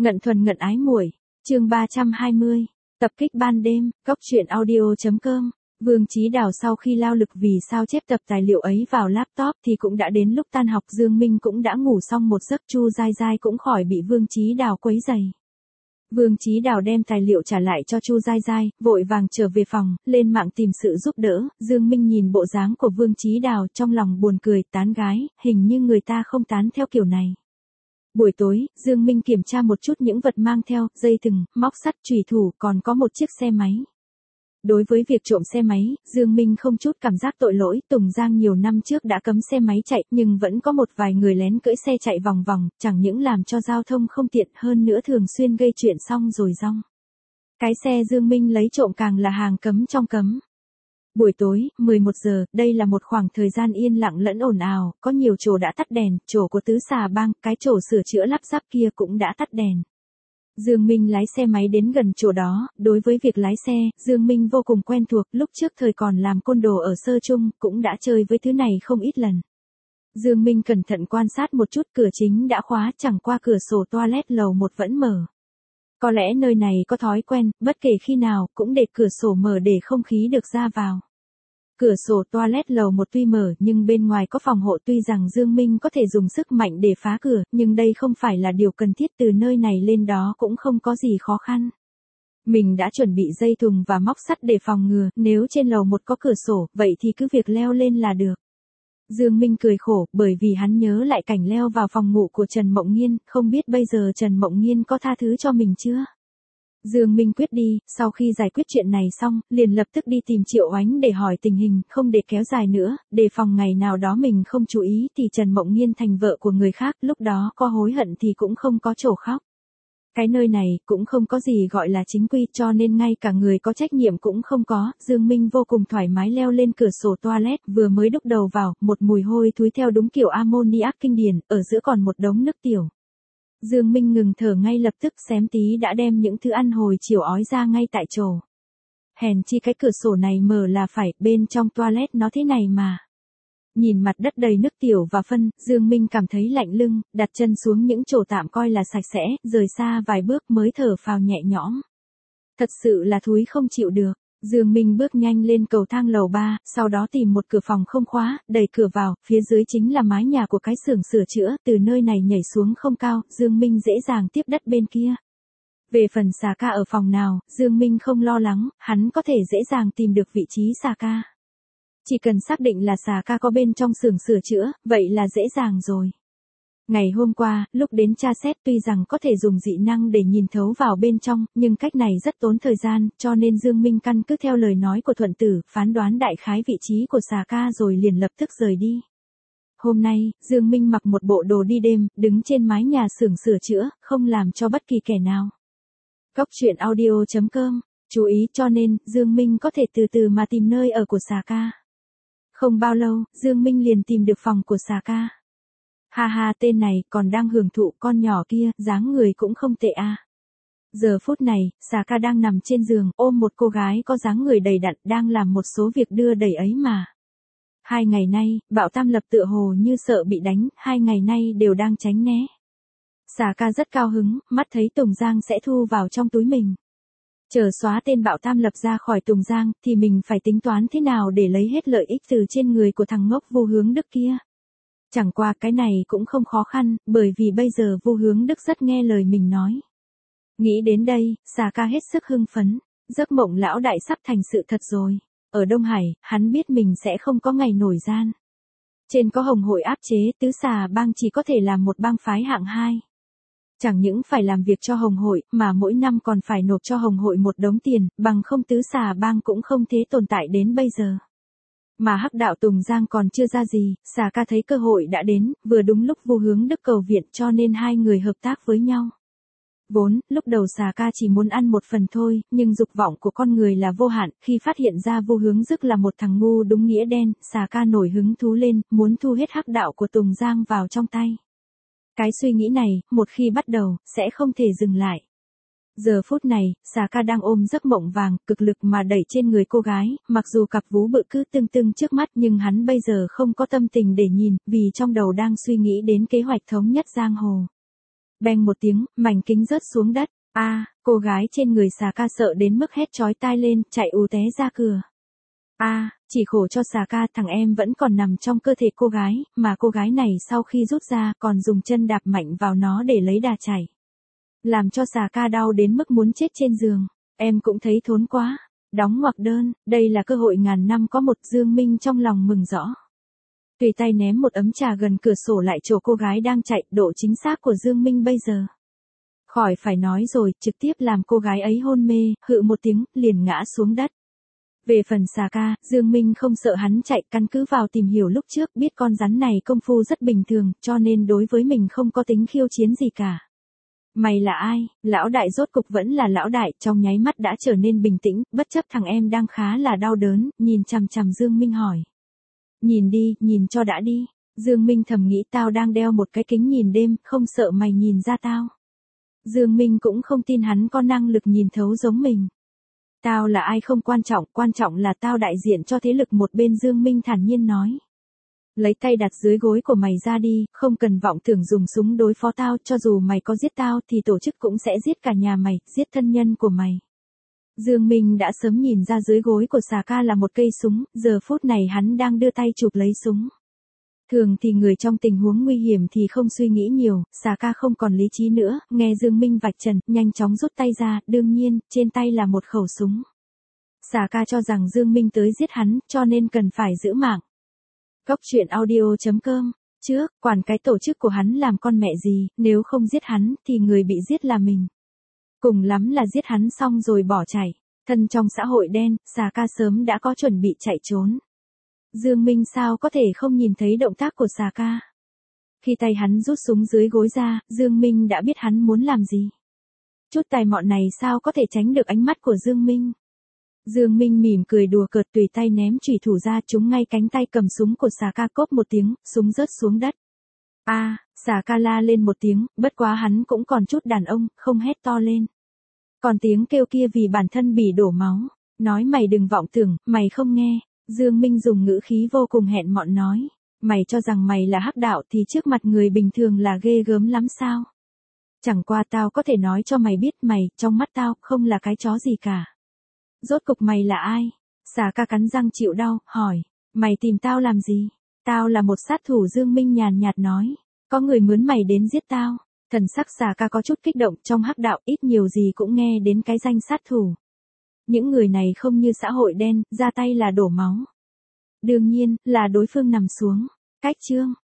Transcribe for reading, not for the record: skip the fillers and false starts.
Ngận thuần ngận ái muội, chương 320, tập kích ban đêm, góc truyện audio.com. Vương Chí Đào sau khi lao lực vì sao chép tập tài liệu ấy vào laptop thì cũng đã đến lúc tan học. Dương Minh cũng đã ngủ xong một giấc, Chu Giai Giai cũng khỏi bị Vương Chí Đào quấy rầy. Vương Chí Đào đem tài liệu trả lại cho Chu Giai Giai, vội vàng trở về phòng, lên mạng tìm sự giúp đỡ. Dương Minh nhìn bộ dáng của Vương Chí Đào trong lòng buồn cười, tán gái, hình như người ta không tán theo kiểu này. Buổi tối, Dương Minh kiểm tra một chút những vật mang theo, dây thừng, móc sắt, chùy thủ, còn có một chiếc xe máy. Đối với việc trộm xe máy, Dương Minh không chút cảm giác tội lỗi. Tùng Giang nhiều năm trước đã cấm xe máy chạy, nhưng vẫn có một vài người lén cưỡi xe chạy vòng vòng, chẳng những làm cho giao thông không tiện, hơn nữa thường xuyên gây chuyện xong rồi rong. Cái xe Dương Minh lấy trộm càng là hàng cấm trong cấm. Buổi tối, 11 giờ, đây là một khoảng thời gian yên lặng lẫn ồn ào, có nhiều chỗ đã tắt đèn, chỗ của Tứ Xà Bang, cái chỗ sửa chữa lắp ráp kia cũng đã tắt đèn. Dương Minh lái xe máy đến gần chỗ đó, đối với việc lái xe, Dương Minh vô cùng quen thuộc, lúc trước thời còn làm côn đồ ở sơ trung, cũng đã chơi với thứ này không ít lần. Dương Minh cẩn thận quan sát một chút, cửa chính đã khóa, chẳng qua cửa sổ toilet lầu 1 vẫn mở. Có lẽ nơi này có thói quen, bất kể khi nào, cũng để cửa sổ mở để không khí được ra vào. Cửa sổ toilet lầu 1 tuy mở nhưng bên ngoài có phòng hộ, tuy rằng Dương Minh có thể dùng sức mạnh để phá cửa, nhưng đây không phải là điều cần thiết, từ nơi này lên đó cũng không có gì khó khăn. Mình đã chuẩn bị dây thừng và móc sắt để phòng ngừa, nếu trên lầu 1 có cửa sổ, vậy thì cứ việc leo lên là được. Dương Minh cười khổ, bởi vì hắn nhớ lại cảnh leo vào phòng ngủ của Trần Mộng Nghiên, không biết bây giờ Trần Mộng Nghiên có tha thứ cho mình chưa? Dương Minh quyết đi, sau khi giải quyết chuyện này xong, liền lập tức đi tìm Triệu Oánh để hỏi tình hình, không để kéo dài nữa, đề phòng ngày nào đó mình không chú ý thì Trần Mộng Nghiên thành vợ của người khác, lúc đó có hối hận thì cũng không có chỗ khóc. Cái nơi này cũng không có gì gọi là chính quy, cho nên ngay cả người có trách nhiệm cũng không có. Dương Minh vô cùng thoải mái leo lên cửa sổ toilet, vừa mới đúc đầu vào, một mùi hôi thối theo đúng kiểu ammoniac kinh điển, ở giữa còn một đống nước tiểu. Dương Minh ngừng thở ngay lập tức, xém tí đã đem những thứ ăn hồi chiều ói ra ngay tại chỗ. Hèn chi cái cửa sổ này mở là phải, bên trong toilet nó thế này mà. Nhìn mặt đất đầy nước tiểu và phân, Dương Minh cảm thấy lạnh lưng, đặt chân xuống những chỗ tạm coi là sạch sẽ, rời xa vài bước mới thở phào nhẹ nhõm. Thật sự là thúi không chịu được. Dương Minh bước nhanh lên cầu thang lầu 3, sau đó tìm một cửa phòng không khóa, đẩy cửa vào, phía dưới chính là mái nhà của cái xưởng sửa chữa, từ nơi này nhảy xuống không cao, Dương Minh dễ dàng tiếp đất bên kia. Về phần Xà Ca ở phòng nào, Dương Minh không lo lắng, hắn có thể dễ dàng tìm được vị trí Xà Ca. Chỉ cần xác định là Xà Ca có bên trong xưởng sửa chữa, vậy là dễ dàng rồi. Ngày hôm qua, lúc đến tra xét tuy rằng có thể dùng dị năng để nhìn thấu vào bên trong, nhưng cách này rất tốn thời gian, cho nên Dương Minh căn cứ theo lời nói của Thuận Tử, phán đoán đại khái vị trí của Xà Ca rồi liền lập tức rời đi. Hôm nay, Dương Minh mặc một bộ đồ đi đêm, đứng trên mái nhà xưởng sửa chữa, không làm cho bất kỳ kẻ nào. Góc truyện audio.com, chú ý, cho nên, Dương Minh có thể từ từ mà tìm nơi ở của Xà Ca. Không bao lâu, Dương Minh liền tìm được phòng của Xà Ca. Ha ha, tên này còn đang hưởng thụ, con nhỏ kia, dáng người cũng không tệ a. Giờ phút này, Xà Ca đang nằm trên giường, ôm một cô gái có dáng người đầy đặn, đang làm một số việc đưa đẩy ấy mà. 2 ngày nay, Bạo Tam Lập tựa hồ như sợ bị đánh, 2 ngày nay đều đang tránh né. Xà Ca rất cao hứng, mắt thấy Tùng Giang sẽ thu vào trong túi mình. Chờ xóa tên Bạo Tam Lập ra khỏi Tùng Giang, thì mình phải tính toán thế nào để lấy hết lợi ích từ trên người của thằng ngốc Vu Hướng Đức kia. Chẳng qua cái này cũng không khó khăn, bởi vì bây giờ Vu Hướng Đức rất nghe lời mình nói. Nghĩ đến đây, Xà Ca hết sức hưng phấn, giấc mộng lão đại sắp thành sự thật rồi. Ở Đông Hải, hắn biết mình sẽ không có ngày nổi gian. Trên có Hồng Hội áp chế, Tứ Xà Bang chỉ có thể làm một bang phái hạng 2. Chẳng những phải làm việc cho Hồng Hội, mà mỗi năm còn phải nộp cho Hồng Hội một đống tiền, bằng không Tứ Xà Bang cũng không thế tồn tại đến bây giờ. Mà Hắc đạo Tùng Giang còn chưa ra gì, Xà Ca thấy cơ hội đã đến, vừa đúng lúc Vu Hướng Đức cầu viện, cho nên hai người hợp tác với nhau. Vốn, lúc đầu Xà Ca chỉ muốn ăn một phần thôi, nhưng dục vọng của con người là vô hạn, khi phát hiện ra Vu Hướng Đức là một thằng ngu đúng nghĩa đen, Xà Ca nổi hứng thú lên, muốn thu hết Hắc đạo của Tùng Giang vào trong tay. Cái suy nghĩ này, một khi bắt đầu, sẽ không thể dừng lại. Giờ phút này, Xà Ca đang ôm giấc mộng vàng, cực lực mà đẩy trên người cô gái, mặc dù cặp vú bự cứ tưng tưng trước mắt nhưng hắn bây giờ không có tâm tình để nhìn, vì trong đầu đang suy nghĩ đến kế hoạch thống nhất giang hồ. Beng một tiếng, mảnh kính rớt xuống đất. Cô gái trên người xà ca sợ đến mức hét chói tai lên, chạy ù té ra cửa. Chỉ khổ cho xà ca, thằng em vẫn còn nằm trong cơ thể cô gái, mà cô gái này sau khi rút ra còn dùng chân đạp mạnh vào nó để lấy đà chảy. Làm cho xà ca đau đến mức muốn chết trên giường. Em cũng thấy thốn quá. Đóng ngoặc đơn, đây là cơ hội ngàn năm có một. Dương Minh trong lòng mừng rõ. Tùy tay ném một ấm trà gần cửa sổ lại chỗ cô gái đang chạy. Độ chính xác của Dương Minh bây giờ, khỏi phải nói rồi, trực tiếp làm cô gái ấy hôn mê, hự một tiếng, liền ngã xuống đất. Về phần xà ca, Dương Minh không sợ hắn chạy, căn cứ vào tìm hiểu lúc trước biết con rắn này công phu rất bình thường, cho nên đối với mình không có tính khiêu chiến gì cả. Mày là ai? Lão đại rốt cục vẫn là lão đại, trong nháy mắt đã trở nên bình tĩnh, bất chấp thằng em đang khá là đau đớn, nhìn chằm chằm Dương Minh hỏi. Nhìn đi, nhìn cho đã đi. Dương Minh thầm nghĩ tao đang đeo một cái kính nhìn đêm, không sợ mày nhìn ra tao. Dương Minh cũng không tin hắn có năng lực nhìn thấu giống mình. Tao là ai không quan trọng là tao đại diện cho thế lực một bên. Dương Minh thản nhiên nói. Lấy tay đặt dưới gối của mày ra đi, không cần vọng tưởng dùng súng đối phó tao, cho dù mày có giết tao thì tổ chức cũng sẽ giết cả nhà mày, giết thân nhân của mày. Dương Minh đã sớm nhìn ra dưới gối của xà ca là một cây súng, giờ phút này hắn đang đưa tay chụp lấy súng. Thường thì người trong tình huống nguy hiểm thì không suy nghĩ nhiều, xà ca không còn lý trí nữa, nghe Dương Minh vạch trần, nhanh chóng rút tay ra, đương nhiên, trên tay là một khẩu súng. Xà ca cho rằng Dương Minh tới giết hắn, cho nên cần phải giữ mạng. Góc truyện audio.com. Trước, quản cái tổ chức của hắn làm con mẹ gì, nếu không giết hắn, thì người bị giết là mình. Cùng lắm là giết hắn xong rồi bỏ chạy. Thân trong xã hội đen, xà ca sớm đã có chuẩn bị chạy trốn. Dương Minh sao có thể không nhìn thấy động tác của xà ca. Khi tay hắn rút súng dưới gối ra, Dương Minh đã biết hắn muốn làm gì. Chút tài mọn này sao có thể tránh được ánh mắt của Dương Minh. Dương Minh mỉm cười đùa cợt, tùy tay ném chủy thủ ra, trúng ngay cánh tay cầm súng của xà ca, cốp một tiếng, súng rớt xuống đất. Xà ca la lên một tiếng, bất quá hắn cũng còn chút đàn ông, không hét to lên. Còn tiếng kêu kia vì bản thân bị đổ máu. Nói mày đừng vọng tưởng, mày không nghe. Dương Minh dùng ngữ khí vô cùng hẹn mọn nói. Mày cho rằng mày là hắc đạo thì trước mặt người bình thường là ghê gớm lắm sao? Chẳng qua tao có thể nói cho mày biết mày, trong mắt tao, không là cái chó gì cả. Rốt cục mày là ai? Xà ca cắn răng chịu đau, hỏi. Mày tìm tao làm gì? Tao là một sát thủ. Dương Minh nhàn nhạt nói. Có người mướn mày đến giết tao. Thần sắc xà ca có chút kích động, trong hắc đạo ít nhiều gì cũng nghe đến cái danh sát thủ. Những người này không như xã hội đen, ra tay là đổ máu. Đương nhiên, là đối phương nằm xuống. Cách chương.